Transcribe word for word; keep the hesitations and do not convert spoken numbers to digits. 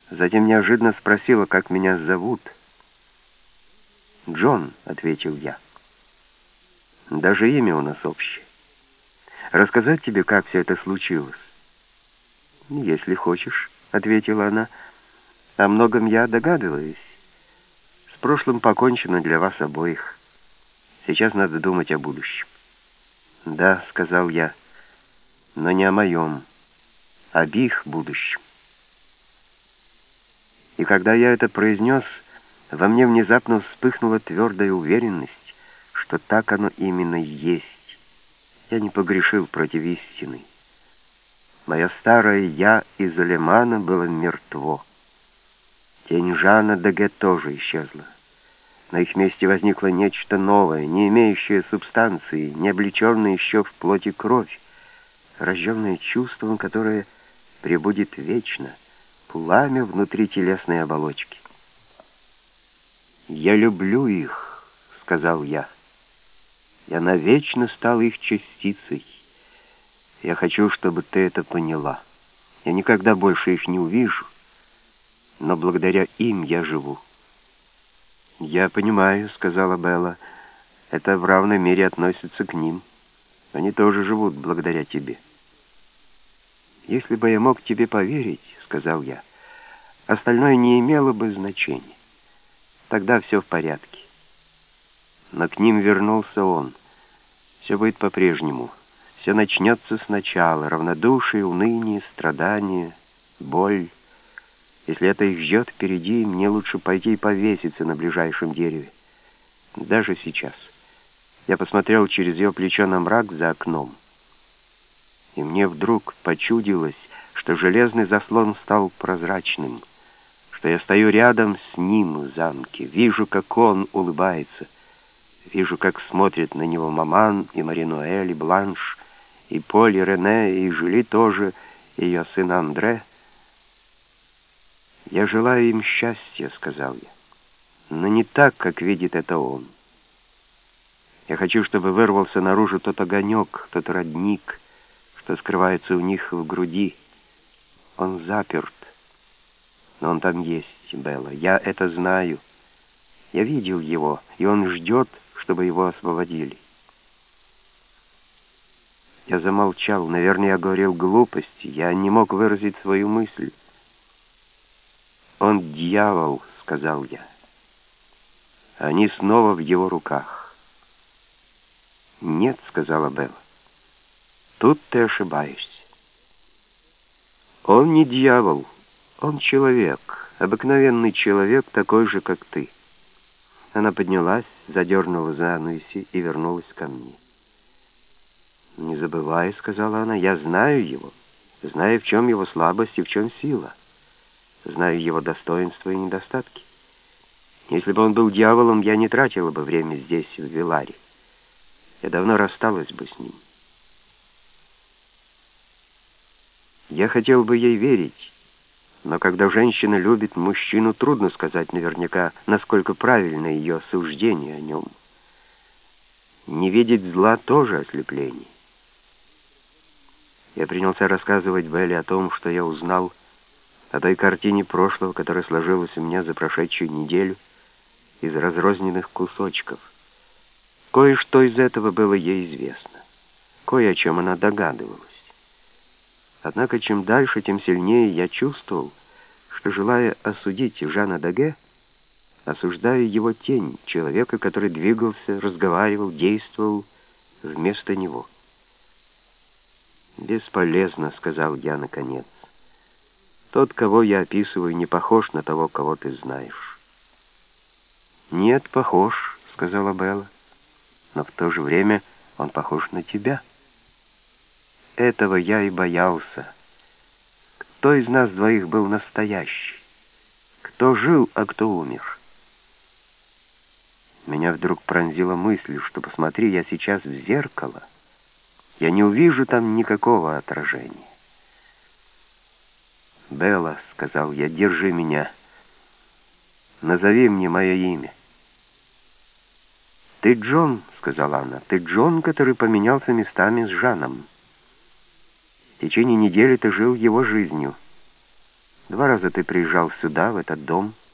Затем неожиданно спросила, как меня зовут. «Джон», — ответил я. «Даже имя у нас общее. Рассказать тебе, как все это случилось?» «Если хочешь», — ответила она. «О многом я догадываюсь. С прошлым покончено для вас обоих. Сейчас надо думать о будущем». «Да», — сказал я, — «но не о моем, об их будущем». И когда я это произнес, во мне внезапно вспыхнула твердая уверенность, что так оно именно и есть. Я не погрешил против истины. Мое старое «я» из Алемана было мертво. Тень Жана Деге тоже исчезла. На их месте возникло нечто новое, не имеющее субстанции, не облеченное еще в плоти кровь, рожденное чувством, которое пребудет вечно, пламя внутри телесной оболочки. «Я люблю их», — сказал я. «Я навечно стал их частицей. Я хочу, чтобы ты это поняла. Я никогда больше их не увижу, но благодаря им я живу». «Я понимаю», — сказала Белла. «Это в равной мере относится к ним. Они тоже живут благодаря тебе». «Если бы я мог тебе поверить», — сказал я, — «остальное не имело бы значения. Тогда все в порядке». Но к ним вернулся он. Все будет по-прежнему. Все начнется сначала. Равнодушие, уныние, страдания, боль. Если это их ждет впереди, мне лучше пойти и повеситься на ближайшем дереве. Даже сейчас. Я посмотрел через ее плечо на мрак за окном. И мне вдруг почудилось, что железный заслон стал прозрачным, что я стою рядом с ним в замке, вижу, как он улыбается, вижу, как смотрят на него Маман и Мари-Ноэль, и Бланш, и Поль, и Рене, и Жюли тоже, и ее сын Андре. «Я желаю им счастья», — сказал я, — «но не так, как видит это он. Я хочу, чтобы вырвался наружу тот огонек, тот родник, что скрывается у них в груди. Он заперт, но он там есть, Белла. Я это знаю. Я видел его, и он ждет, чтобы его освободили». Я замолчал. Наверное, я говорил глупости. Я не мог выразить свою мысль. «Он дьявол», — сказал я. «Они снова в его руках». «Нет», — сказала Белла. «Тут ты ошибаешься. Он не дьявол, он человек, обыкновенный человек, такой же, как ты». Она поднялась, задернула занавеси и вернулась ко мне. «Не забывай», — сказала она, — «я знаю его, знаю, в чем его слабость и в чем сила, знаю его достоинства и недостатки. Если бы он был дьяволом, я не тратила бы время здесь, в Виларе. Я давно рассталась бы с ним». Я хотел бы ей верить, но когда женщина любит мужчину, трудно сказать наверняка, насколько правильно ее суждение о нем. Не видеть зла тоже ослепление. Я принялся рассказывать Белле о том, что я узнал, о той картине прошлого, которая сложилась у меня за прошедшую неделю из разрозненных кусочков. Кое-что из этого было ей известно, кое о чем она догадывалась. Однако чем дальше, тем сильнее я чувствовал, что, желая осудить Жана Деге, осуждаю его тень, человека, который двигался, разговаривал, действовал вместо него. «Бесполезно», — сказал я наконец. «Тот, кого я описываю, не похож на того, кого ты знаешь». «Нет, похож», — сказала Белла, — «но в то же время он похож на тебя». Этого я и боялся. Кто из нас двоих был настоящий? Кто жил, а кто умер? Меня вдруг пронзила мысль, что, посмотри я сейчас в зеркало, я не увижу там никакого отражения. «Белла», — сказал я, — «держи меня. Назови мне мое имя». «Ты Джон», — сказала она, — «ты Джон, который поменялся местами с Жаном. В течение недели ты жил его жизнью. Два раза ты приезжал сюда, в этот дом.